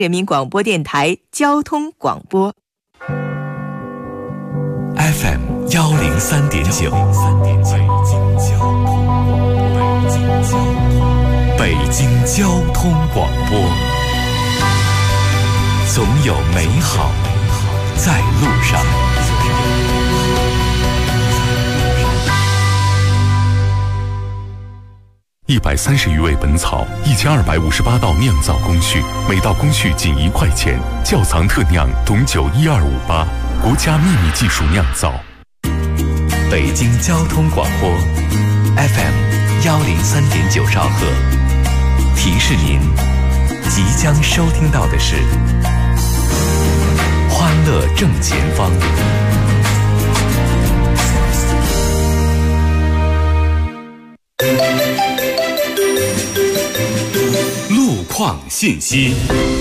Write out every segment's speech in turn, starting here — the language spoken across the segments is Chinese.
人民广播电台交通广播 FM 103.9，北京交通广播，总有美好在路上。130余味本草，1258道酿造工序，每道工序仅1块钱。窖藏特酿董酒12588，国家秘密技术酿造。北京交通广播 FM 103.9兆赫，提示您，即将收听到的是欢乐正前方。路况信息。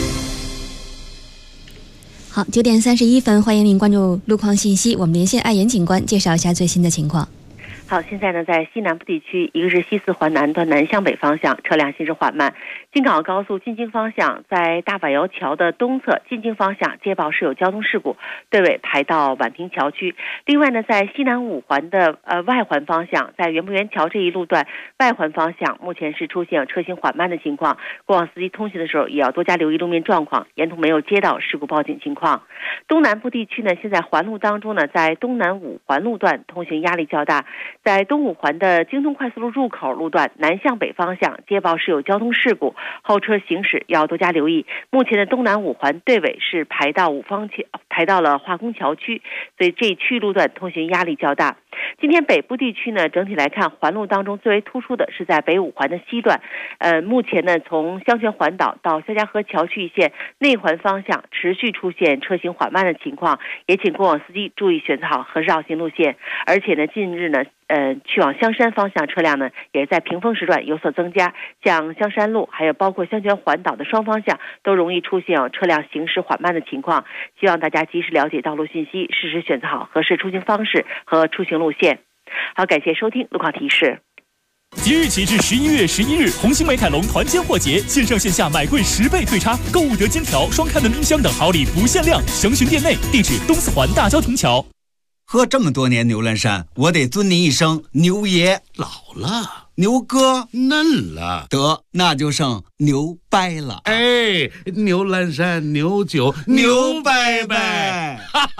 好，9点31分，欢迎您关注路况信息。我们连线爱言警官，介绍一下最新的情况。 好，现在呢，在西南部地区，一个是西四环南段南向北方向车辆行驶缓慢，京港澳高速进京方向在大柏窑桥的东侧进京方向接报是有交通事故，队尾排到宛平桥区。另外呢，在西南五环的外环方向，在园博园桥这一路段外环方向，目前是出现车行缓慢的情况，过往司机通行的时候也要多加留意路面状况，沿途没有接到事故报警情况。东南部地区呢，现在环路当中呢，在东南五环路段通行压力较大。在东五环的京通快速路入口路段南向北方向接报是有交通事故，后车行驶要多加留意。目前的东南五环队尾是排到了化工桥区，所以这一区路段通行压力较大。今天北部地区呢，整体来看环路当中最为突出的是在北五环的西段，目前呢从香泉环岛到肖家河桥区一线内环方向持续出现车行缓慢的情况，也请过往司机注意选择好合适绕行路线。而且呢，近日呢去往香山方向车辆呢也在平峰时段有所增加，像香山路还有包括香泉环岛的双方向都容易出现车辆行驶缓慢的情况，希望大家及时了解道路信息，适时选择好合适出行方式和出行路线。好，感谢收听路况提示。 即日起至11月11日，红星美凯龙团坚货节，线上线下买贵10倍退差，购物得金条、双开门冰箱等好礼不限量，详询店内。地址东四环大交通桥。 喝这么多年牛栏山，我得尊您一声牛爷。 老了， 牛哥嫩了， 得那就剩牛掰了。 哎，牛栏山牛酒牛掰掰。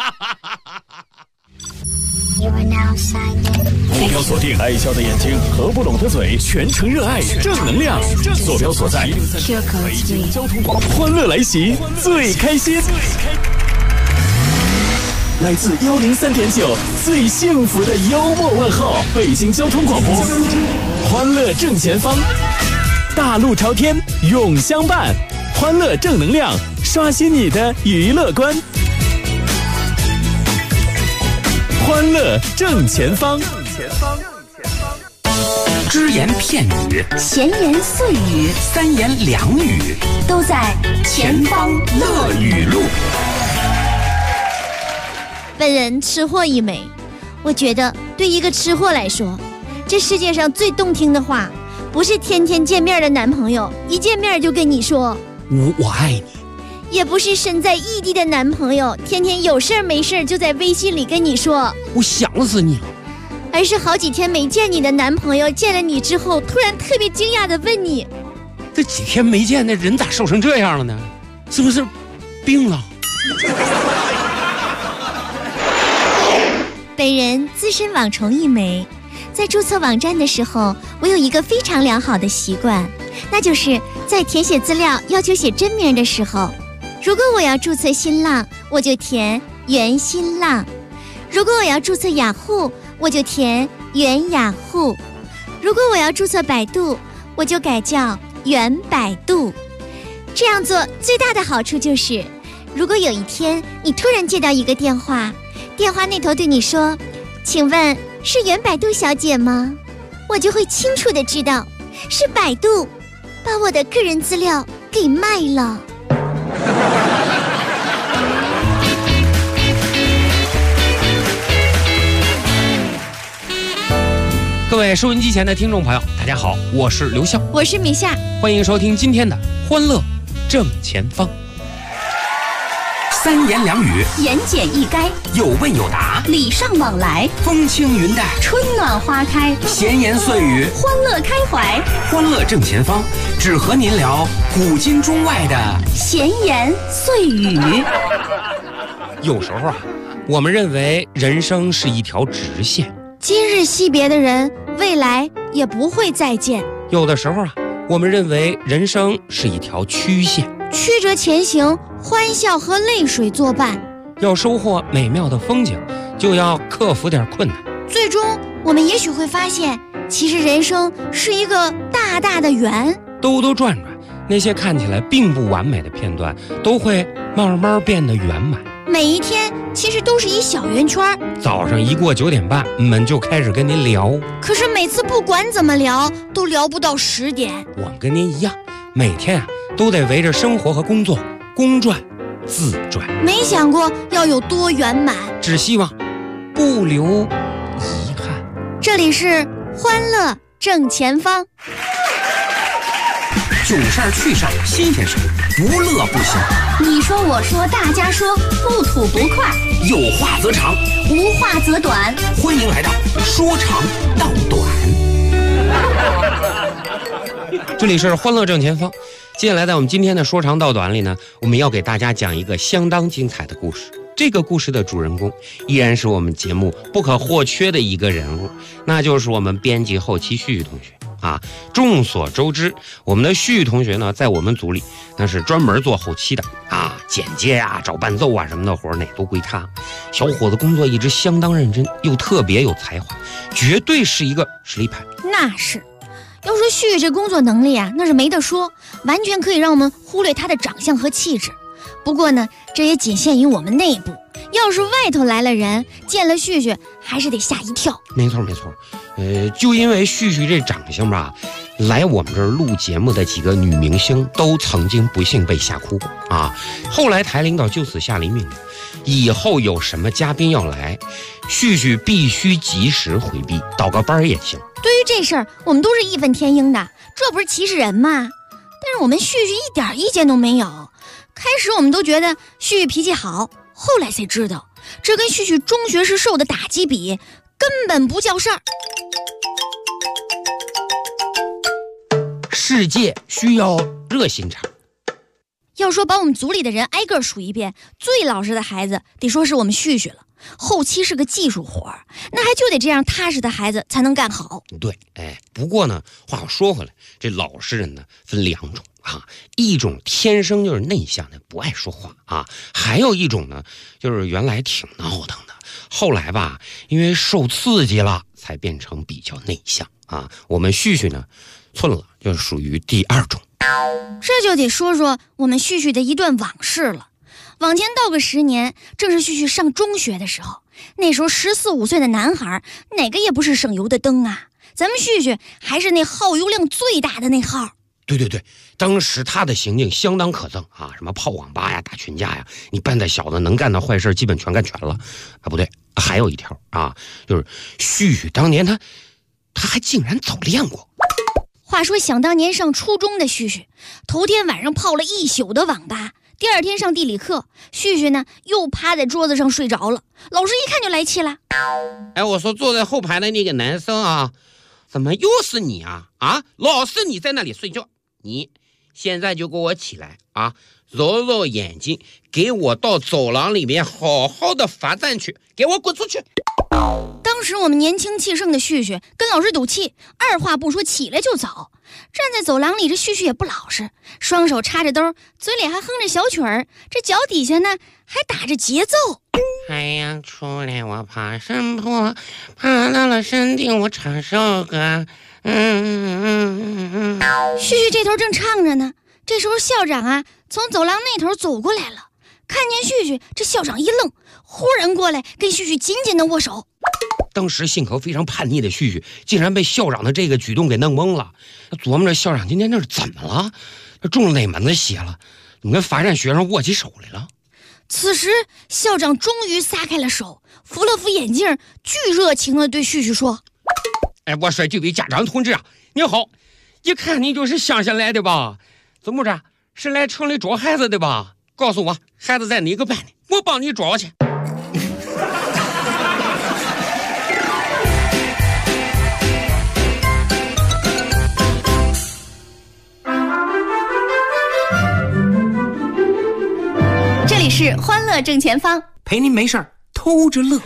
目标锁定爱笑的眼睛，合不拢的嘴，全程热爱正能量。坐标所在，北京交通广播，欢乐来袭，最开心。来自103.9，最幸福的幽默问候，北京交通广播，欢乐正前方，大路朝天，永相伴，欢乐正能量，刷新你的娱乐观。欢乐正前方， 只言片语， 闲言碎语， 三言两语， 都在前方乐语录。 本人吃货一枚，我觉得对一个吃货来说，这世界上最动听的话，不是天天见面的男朋友一见面就跟你说我爱你， 也不是身在异地的男朋友天天有事没事就在微信里跟你说我想死你了， 而是好几天没见你的男朋友见了你之后，突然特别惊讶地问你， 这几天没见的人咋瘦成这样了呢？是不是病了？ 本人资深网虫一枚，在注册网站的时候，我有一个非常良好的习惯，那就是在填写资料要求写真名的时候，如果我要注册新浪，我就填原新浪；如果我要注册雅虎，我就填原雅虎；如果我要注册百度，我就改叫原百度。这样做最大的好处就是，如果有一天你突然接到一个电话，电话那头对你说，请问是原百度小姐吗？我就会清楚地知道是百度把我的个人资料给卖了。 各位收音机前的听众朋友，大家好，我是刘笑， 我是米夏， 欢迎收听今天的欢乐正前方。 三言两语， 言简意赅， 有问有答， 礼尚往来， 风轻云淡， 春暖花开， 闲言碎语， 欢乐开怀， 欢乐正前方，只和您聊古今中外的闲言碎语。 有时候啊，我们认为人生是一条直线， 今日惜别的人，未来也不会再见。 有的时候啊，我们认为人生是一条曲线， 曲折前行，欢笑和泪水作伴。 要收获美妙的风景，就要克服点困难。 最终，我们也许会发现，其实人生是一个大大的圆， 兜兜转转，那些看起来并不完美的片段，都会慢慢变得圆满。 每一天其实都是一小圆圈。 早上一过9点半，我们就开始跟您聊。 可是每次不管怎么聊，都聊不到10点。 我们跟您一样，每天啊都得围着生活和工作公转自转。 没想过要有多圆满， 只希望不留遗憾。 这里是欢乐正前方。 囧事儿趣事儿新鲜事儿，不乐不行。 你说我说大家说，不吐不快， 有话则长， 无话则短。 欢迎来到说长道短。这里是欢乐正前方，接下来在我们今天的说长道短里呢，我们要给大家讲一个相当精彩的故事。这个故事的主人公依然是我们节目不可或缺的一个人物，那就是我们编辑后期旭旭同学啊。众所周知，我们的旭旭同学呢，在我们组里那是专门做后期的啊，剪接啊、找伴奏啊什么的活儿，那都归他。小伙子工作一直相当认真，又特别有才华，绝对是一个实力派。 那是，要说旭旭这工作能力啊，那是没得说，完全可以让我们忽略他的长相和气质。不过呢，这也仅限于我们内部，要是外头来了人，见了旭旭还是得吓一跳。 没错没错，就因为旭旭这长相吧，来我们这儿录节目的几个女明星都曾经不幸被吓哭过啊。后来台领导就此下了命令，以后有什么嘉宾要来，旭旭必须及时回避，倒个班也行。 对于这事儿，我们都是义愤填膺的，这不是歧视人吗？但是我们旭旭一点意见都没有。开始我们都觉得旭旭脾气好，后来才知道，这跟旭旭中学时受的打击比，根本不叫事儿。 世界需要热心肠。 要说把我们组里的人挨个数一遍，最老实的孩子得说是我们旭旭了。后期是个技术活，那还就得这样踏实的孩子才能干好。 对，不过呢，话又说回来，这老实人呢分2种啊，一种天生就是内向的，不爱说话啊，还有一种呢，就是原来挺闹腾的，后来吧，因为受刺激了，才变成比较内向啊。我们旭旭呢，寸了，就属于第2种。 这就得说说我们旭旭的一段往事了。往前倒个10年，正是旭旭上中学的时候。那时候14、15岁的男孩，哪个也不是省油的灯啊。咱们旭旭还是那耗油量最大的那号。 对对对，当时他的行径相当可憎啊，什么泡网吧呀、打群架呀，你笨的小子能干的坏事基本全干全了啊。不对，还有一条啊，就是旭旭当年他还竟然早恋过。 话说想当年上初中的旭旭，头天晚上泡了一宿的网吧，第2天上地理课，旭旭呢又趴在桌子上睡着了，老师一看就来气了。 我说坐在后排的那个男生啊，怎么又是你啊？啊，老是你在那里睡觉，你现在就给我起来啊，揉揉眼睛，给我到走廊里面好好的罚站去，给我滚出去。 当时我们年轻气盛的旭旭跟老师赌气，二话不说起来就走。站在走廊里，这旭旭也不老实，双手插着兜，嘴里还哼着小曲儿，这脚底下呢还打着节奏。 太阳出来我爬山坡，爬到了山顶我唱首歌。 旭旭这头正唱着呢，这时候校长啊从走廊那头走过来了，看见旭旭，这校长一愣，忽然过来跟旭旭紧紧的握手。 当时性格非常叛逆的旭旭竟然被校长的这个举动给弄懵了，琢磨着校长今天这是怎么了，中了哪门子邪了，怎么跟罚站学生握起手来了。 此时校长终于撒开了手，扶了扶眼镜，巨热情地对旭旭说： 我说这位家长同志啊，你好，一看你就是乡下来的吧？怎么着，是来城里找孩子的吧？ 告诉我孩子在哪个班呢？我帮你找去。 这里是欢乐正前方， 陪您没事儿偷着乐。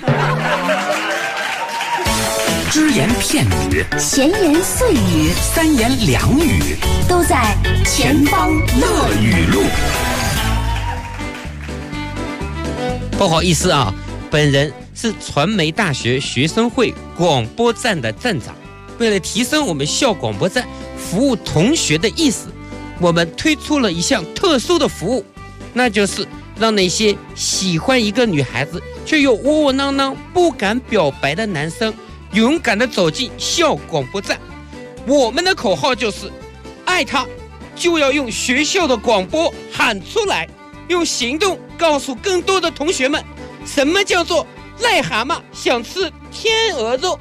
只言片语， 闲言碎语， 三言两语， 都在前方乐语录。 不好意思啊，本人是传媒大学学生会广播站的站长。为了提升我们校广播站服务同学的意思，我们推出了一项特殊的服务，那就是让那些喜欢一个女孩子却又窝窝囊囊不敢表白的男生勇敢地走进校广播站。我们的口号就是爱她就要用学校的广播喊出来，用行动告诉更多的同学们什么叫做癞蛤蟆想吃天鹅肉。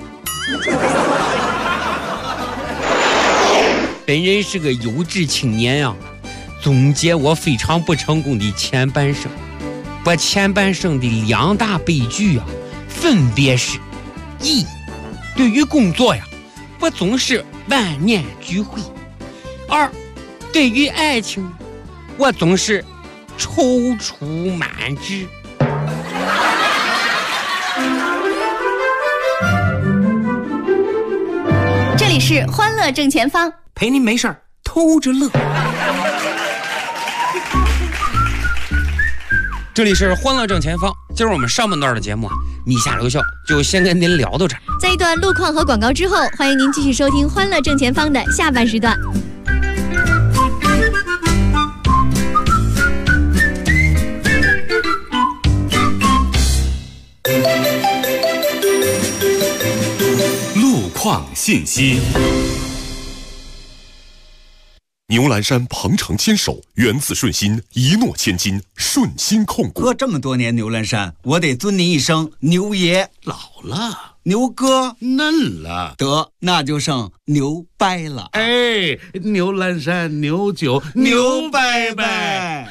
本人是个有志青年啊，总结我非常不成功的前半生。我前半生的2大悲剧啊，分别是：一，对于工作呀，我总是万念俱灰；二，对于爱情，我总是踌躇满志。 这里是欢乐正前方， 陪您没事儿偷着乐。 这里是欢乐正前方，今儿我们上半段的节目啊，米下留校就先跟您聊到这儿。 在一段路况和广告之后，欢迎您继续收听欢乐正前方的下半时段。 路况信息。牛栏山鹏程牵手，源自顺心，一诺千金，顺心控股。 喝这么多年牛栏山，我得尊您一声牛爷。 老了， 牛哥嫩了， 得那就剩牛掰了。 哎，牛栏山牛酒牛掰掰。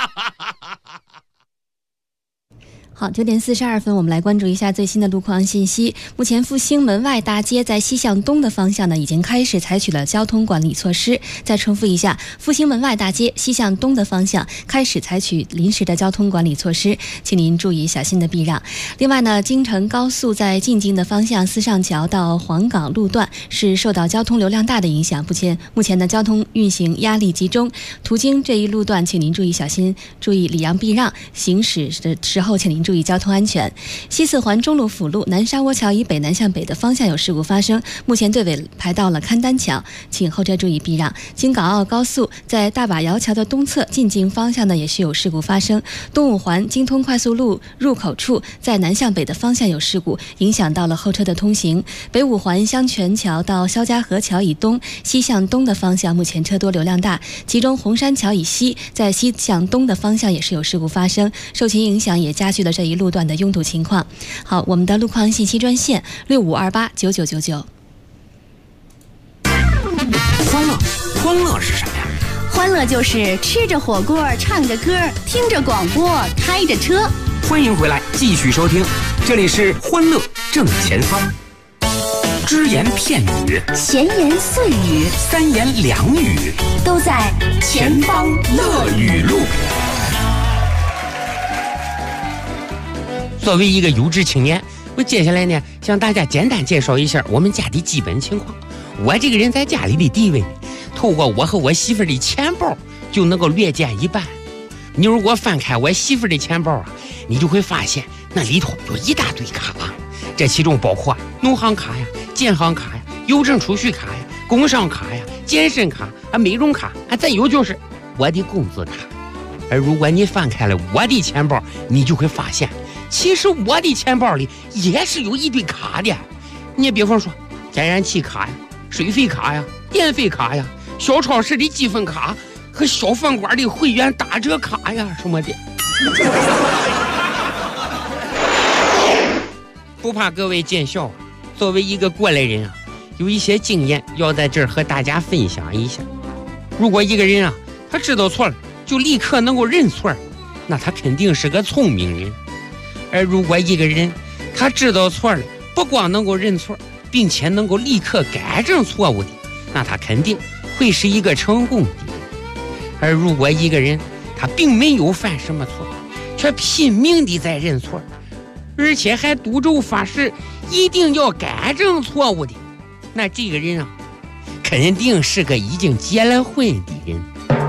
好，9点42分，我们来关注一下最新的路况信息。目前复兴门外大街在西向东的方向呢，已经开始采取了交通管理措施。再重复一下，复兴门外大街西向东的方向开始采取临时的交通管理措施，请您注意小心的避让。另外呢，京承高速在进京的方向，四上桥到黄岗路段是受到交通流量大的影响，目前的交通运行压力集中，途经这一路段，请您注意小心，注意礼让避让，行驶的时候请您注意交通安全。西四环中路辅路南沙窝桥以北南向北的方向有事故发生，目前队尾排到了勘丹桥，请后车注意避让。京港澳高速在大把窑桥的东侧进京方向呢也是有事故发生，东五环京通快速路入口处在南向北的方向有事故，影响到了后车的通行。北五环香泉桥到肖家河桥以东西向东的方向目前车多流量大，其中红山桥以西在西向东的方向也是有事故发生，受其影响也加剧了这一路段的拥堵情况。好，我们的路况信息专线65289999。 欢乐是什么呀？ 欢乐就是吃着火锅，唱着歌，听着广播，开着车。 欢迎回来，继续收听，这里是欢乐正前方。只言片语， 闲言碎语， 三言两语， 都在前方乐语录。 作为一个有志青年，我接下来呢向大家简单介绍一下我们家的基本情况。我这个人在家里的地位，透过我和我媳妇的钱包就能够略见一斑。你如果翻开我媳妇的钱包啊，你就会发现那里头有一大堆卡，这其中包括农行卡呀、建行卡呀、邮政储蓄卡呀、工商卡呀、健身卡啊、美容卡啊，再有就是我的工资卡。而如果你翻开了我的钱包，你就会发现其实我的钱包里也是有一堆卡的。你比方说天然气卡呀、水费卡呀、电费卡呀、小超市的积分卡和小饭馆的会员打折卡呀什么的。不怕各位见笑，作为一个过来人啊，有一些经验要在这儿和大家分享一下。如果一个人啊，他知道错了就立刻能够认错， 那他肯定是个聪明人。而如果一个人他知道错了，不光能够认错，并且能够立刻改正错误的，那他肯定会是一个成功的人。而如果一个人他并没有犯什么错，却拼命地在认错，而且还赌咒发誓一定要改正错误的，那这个人啊，肯定是个已经结了婚的人。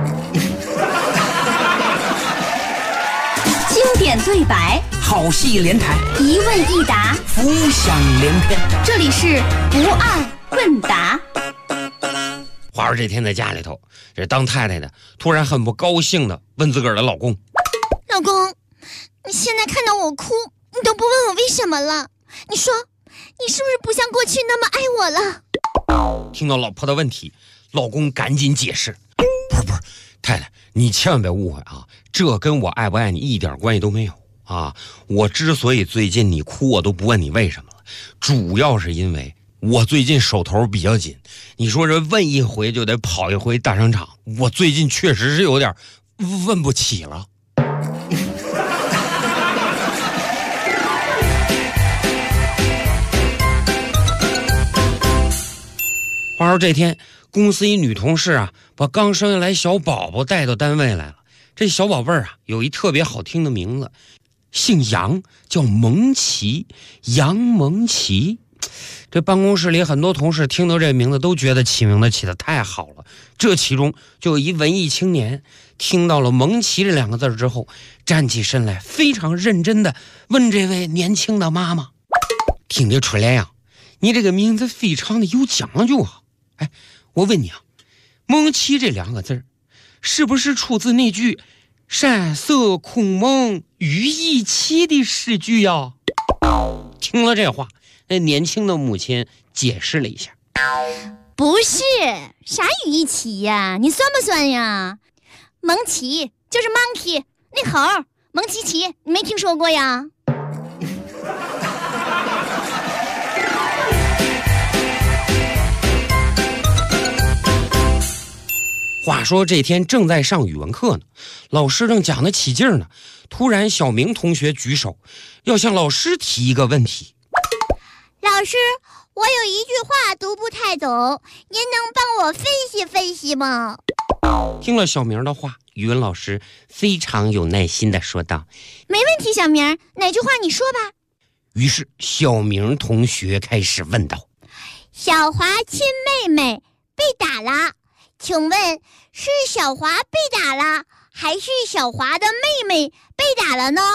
经典对白， 好戏连台， 一问一答， 浮想联翩。 这里是不二问答。 花儿这天在家里头，这当太太的突然很不高兴的问自个儿的老公： 老公，你现在看到我哭，你都不问我为什么了？你说，你是不是不像过去那么爱我了？ 听到老婆的问题，老公赶紧解释：不是，太太，你千万别误会啊，这跟我爱不爱你一点关系都没有啊！我之所以最近你哭，我都不问你为什么了，主要是因为我最近手头比较紧。你说这问一回就得跑一回大商场，我最近确实是有点问不起了。话说这天，公司一女同事啊，把刚生下来小宝宝带到单位来了。这小宝贝儿啊，有一特别好听的名字，姓杨，叫蒙奇，杨蒙奇。这办公室里很多同事听到这名字都觉得起名字起得太好了。这其中就有一文艺青年听到了蒙奇这两个字之后，站起身来，非常认真地问这位年轻的妈妈：听得出来呀，你这个名字非常的有讲究啊。哎，我问你啊，蒙奇这两个字是不是出自那句山色空蒙雨亦奇的诗句呀？听了这话，那年轻的母亲解释了一下： 不是，啥语义奇呀？你算不算呀？蒙奇就是 monkey 那猴，蒙奇奇，你没听说过呀？ 话说这天正在上语文课呢，老师正讲得起劲呢，突然小明同学举手要向老师提一个问题。 老师，我有一句话读不太懂，您能帮我分析分析吗？ 听了小明的话，语文老师非常有耐心地说道： 没问题，小明，哪句话你说吧。 于是小明同学开始问道： 小华亲妹妹被打了，请问是小华被打了，还是小华的妹妹被打了呢？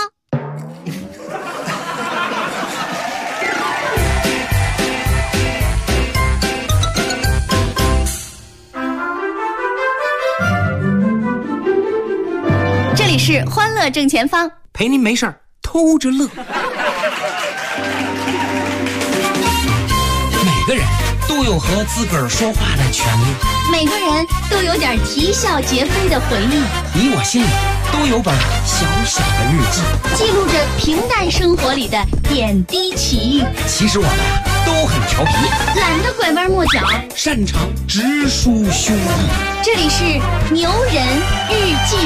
这里是欢乐正前方， 陪您没事偷着乐。 每个人都有和自个儿说话的权利， 每个人都有点啼笑皆非的回忆， 你我心里都有本小小的日记， 记录着平淡生活里的点滴奇遇。 其实我们都很调皮， 懒得拐弯抹角， 擅长直抒胸臆。 这里是牛人日记。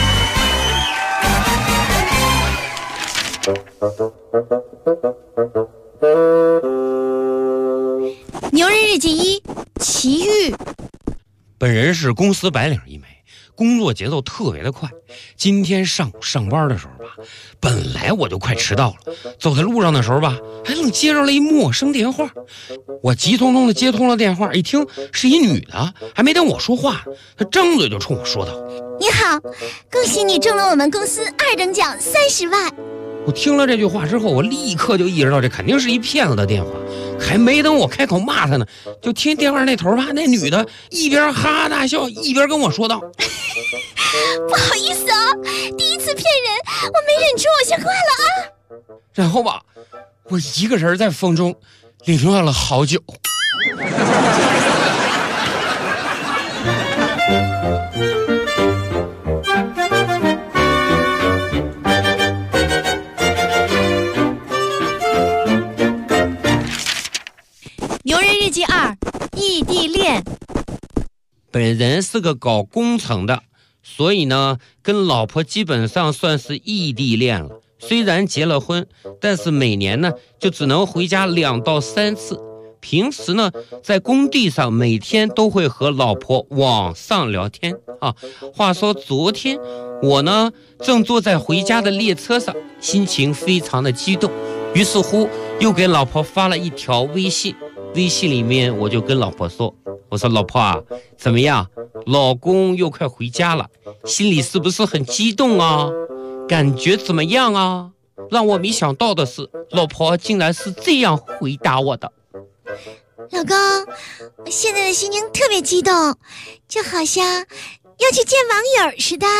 牛人日记一，奇遇。 本人是公司白领一枚，工作节奏特别的快。今天上午上班的时候吧，本来我就快迟到了，走在路上的时候吧，还愣接着了一陌生电话。我急匆匆的接通了电话，一听是一女的，还没等我说话，她张嘴就冲我说道： 你好，恭喜你中了我们公司2等奖30万。 我听了这句话之后，我立刻就意识到这肯定是一骗子的电话。还没等我开口骂他呢，就听电话那头吧，那女的一边哈哈大笑，一边跟我说道： 不好意思啊，第一次骗人，我没忍住，我先挂了啊。 然后吧，我一个人在风中凌乱了好久。 牛人日记2，异地恋。 本人是个搞工程的， 所以呢，跟老婆基本上算是异地恋了。虽然结了婚，但是每年呢就只能回家2到3次。平时呢，在工地上每天都会和老婆网上聊天啊。话说昨天我呢正坐在回家的列车上，心情非常的激动，于是乎又给老婆发了一条微信。微信里面我就跟老婆说，我说老婆啊，怎么样？老公又快回家了，心里是不是很激动啊？感觉怎么样啊？让我没想到的是，老婆竟然是这样回答我的。 老公，我现在的心情特别激动，就好像要去见网友似的。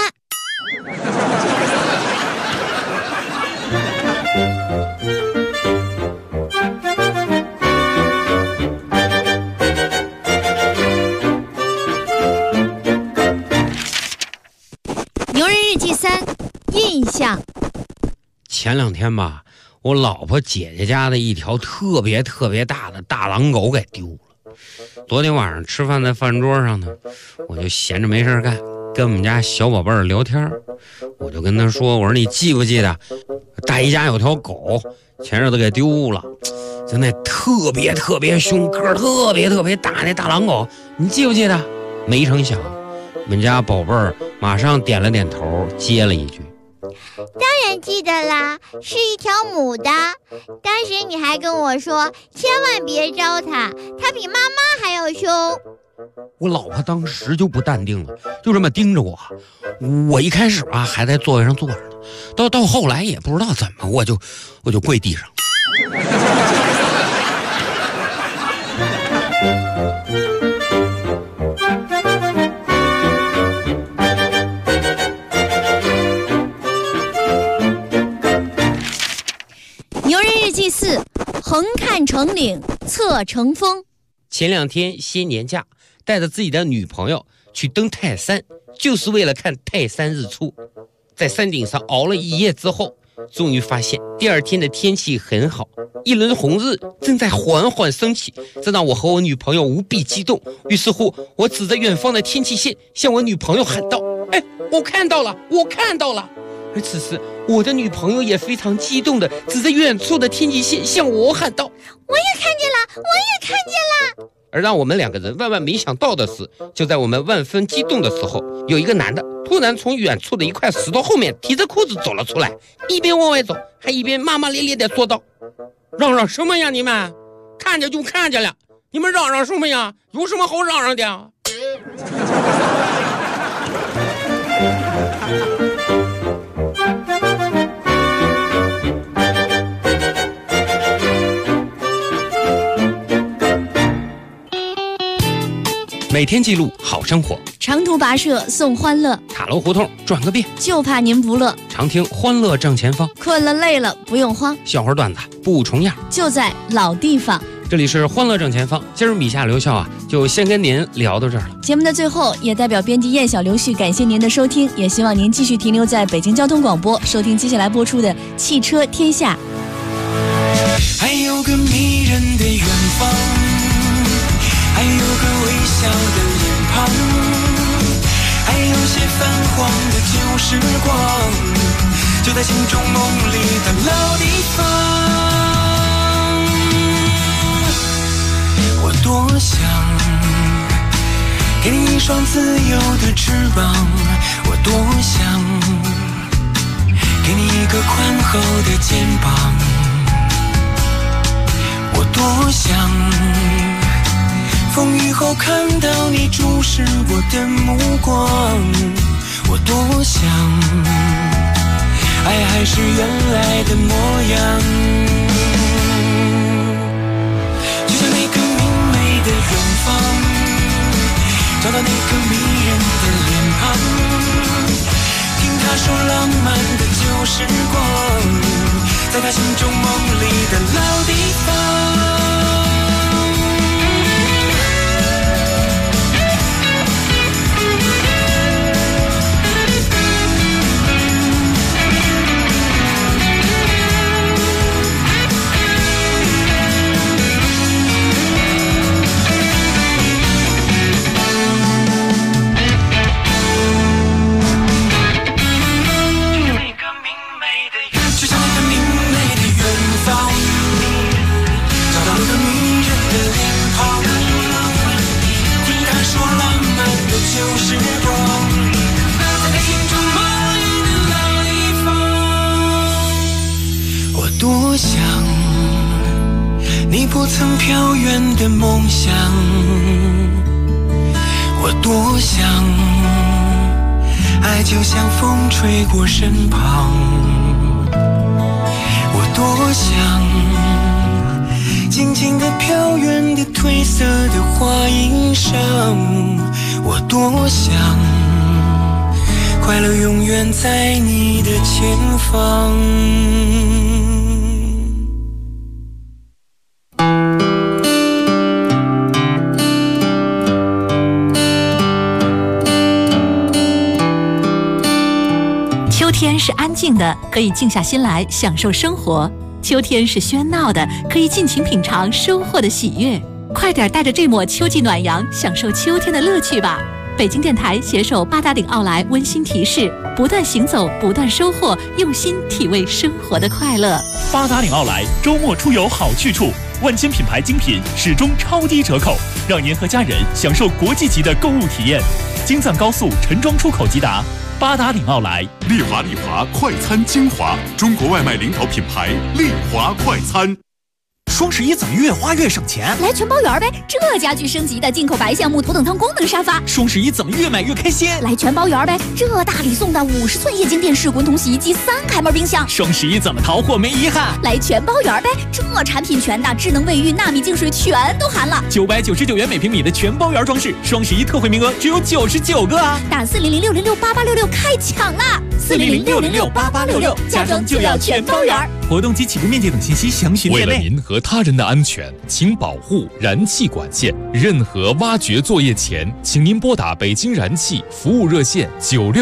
牛人日记3，印象。 前2天吧，我老婆姐姐家的一条特别大的大狼狗给丢了。昨天晚上吃饭在饭桌上呢，我就闲着没事干，跟我们家小宝贝儿聊天。我就跟他说，我说你记不记得大姨家有条狗前日子给丢了，就那特别凶，个儿特别大那大狼狗，你记不记得？没成想我们家宝贝儿马上点了点头，接了一句， 当然记得啦，是一条母的。当时你还跟我说，千万别招它，它比妈妈还要凶。 我老婆当时就不淡定了，就这么盯着我。我一开始啊还在座位上坐着呢，到后来也不知道怎么，我就跪地上。 牛人日记4，横看成岭侧成峰。 前2天歇年假，带着自己的女朋友去登泰山，就是为了看泰山日出。在山顶上熬了一夜之后，终于发现第2天的天气很好，一轮红日正在缓缓升起，这让我和我女朋友无比激动。于是乎，我指着远方的天际线向我女朋友喊道，哎，我看到了。而此时我的女朋友也非常激动的指着远处的天际线向我喊道， 我也看见了。 而让我们2个人万万没想到的是，就在我们万分激动的时候，有一个男的突然从远处的一块石头后面提着裤子走了出来，一边往外走还一边骂骂咧咧的说道，嚷嚷什么呀你们，看着就看着了，你们嚷嚷什么呀，有什么好嚷嚷的？每天记录好生活， 长途跋涉送欢乐， 塔楼胡同转个遍， 就怕您不乐。 常听欢乐正前方， 困了累了不用慌， 笑话段子不重样， 就在老地方。 这里是欢乐正前方，今儿米夏刘笑啊，就先跟您聊到这儿了。 节目的最后，也代表编辑燕小刘旭感谢您的收听，也希望您继续停留在北京交通广播，收听接下来播出的《汽车天下》。 还有个迷人的远方，还有个微笑的脸庞，还有些泛黄的旧时光，就在心中梦里的老地方。我多想给你一双自由的翅膀，我多想给你一个宽厚的肩膀，我多想风雨后看到你注视我的目光，我多想爱还是原来的模样，就像那个明媚的远方，找到那个迷人的脸庞，听他说浪漫的旧时光，在他心中梦里的老地方。 曾飘远的梦想，我多想，爱就像风吹过身旁，我多想，静静地飘远的褪色的花衣裳，我多想，快乐永远在你的前方。 秋天是安静的，可以静下心来享受生活；秋天是喧闹的，可以尽情品尝收获的喜悦。快点带着这抹秋季暖阳，享受秋天的乐趣吧！北京电台携手八达岭奥莱温馨提示：不断行走，不断收获，用心体味生活的快乐。 八达岭奥莱周末出游好去处，万千品牌精品始终超低折扣，让您和家人享受国际级的购物体验。京藏高速陈庄出口即达。八达岭奥莱， 丽华快餐精华，中国外卖领导品牌丽华快餐。 双11怎么越花越省钱？ 来全包圆呗！这家具升级的进口白橡木头等舱功能沙发。 双11怎么越买越开心？ 来全包圆呗！这大礼送的50寸液晶电视、滚筒洗衣机、3开门冰箱。 双11怎么淘货没遗憾？ 来全包圆呗！这产品全的，智能卫浴、纳米净水全都含了。 999元每平米的全包圆装饰，双11特惠名额只有99个啊！ 打400-606-8866开抢啦！400-606-8866，家装就要全包圆。 活动及起步面积等信息详询店内。 为了您和他人的安全，请保护燃气管线。任何挖掘作业前，请您拨打北京燃气服务热线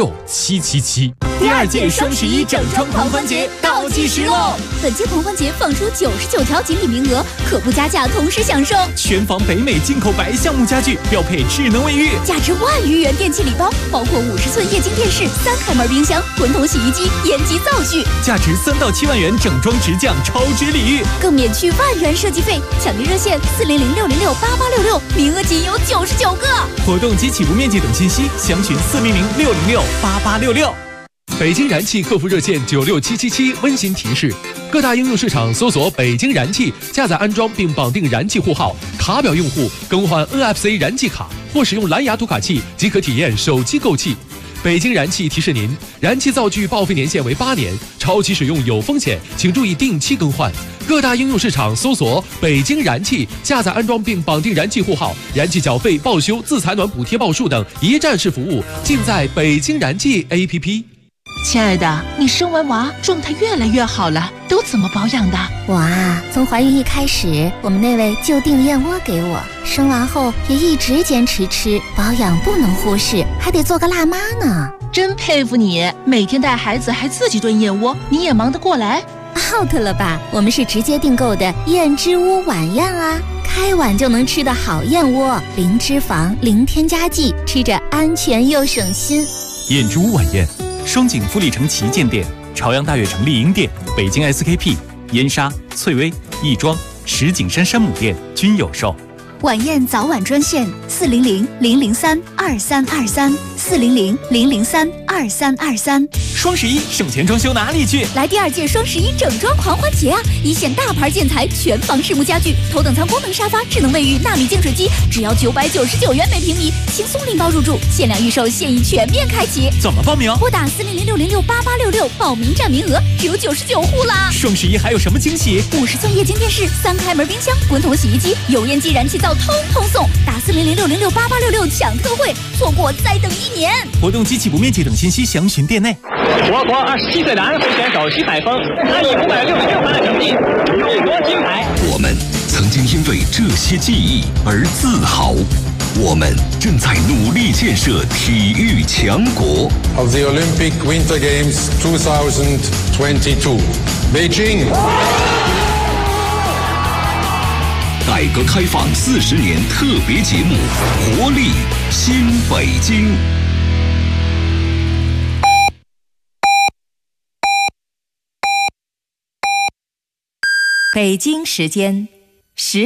96777。 第2届双11整装狂欢节倒计时喽！ 本届狂欢节放出99条锦鲤名额，可不加价同时享受全房北美进口白橡木家具，标配智能卫浴， 价值1万余元电器礼包，包括50寸液晶电视、3开门冰箱、滚筒洗衣机、烟机灶具， 价值3到7万元整装直降超值礼遇， 更免去1万元设计费。抢订热线400-606-8866，名额仅有99个。 活动及起步面积等信息详询400-606-8866。 北京燃气客服热线96777温馨提示：各大应用市场搜索北京燃气，下载安装并绑定燃气户号，卡表用户更换 NFC 燃气卡或使用蓝牙读卡器即可体验手机购气。北京燃气提示您，燃气灶具报废年限为8年，超期使用有风险，请注意定期更换。各大应用市场搜索北京燃气，下载安装并绑定燃气户号，燃气缴费、报修、自采暖补贴报数等一站式服务尽在北京燃气 APP。 亲爱的，你生完娃状态越来越好了，都怎么保养的？ 我啊，从怀孕一开始，我们那位就订燕窝给我，生完后也一直坚持吃，保养不能忽视，还得做个辣妈呢。 真佩服你，每天带孩子还自己炖燕窝，你也忙得过来 ？out 了吧？我们是直接订购的燕之屋晚宴啊，开碗就能吃的好燕窝，零脂肪、零添加剂，吃着安全又省心。 燕之屋晚宴。双井富力城旗舰店、朝阳大悦城丽婴店、北京 SKP、燕莎、翠微、亦庄、石景山山姆店均有售。 晚宴早晚专线400-003-2323，400-003-2323。 双11省钱装修哪里去？ 来第2届双11整装狂欢节啊！一线大牌建材、全房实木家具、头等舱功能沙发、智能卫浴、纳米净水机，只要999元每平米，轻松拎包入住，限量预售，现已全面开启。 怎么报名？ 拨打400-606-8866，报名占名额只有99户啦！ 双11还有什么惊喜 ？50寸液晶电视、3开门冰箱、滚筒洗衣机、油烟机、燃气灶通通送！打400-606-8866抢特惠，错过再等1年。 活动及起步面积等信息详询店内。 我国27岁的安徽选手徐海峰，他以566分的成绩勇夺金牌。 我们曾经因为这些记忆而自豪，我们正在努力建设体育强国。 Of the Olympic Winter Games 2022, Beijing。 改革开放40年特别节目，活力新北京。 北京时间10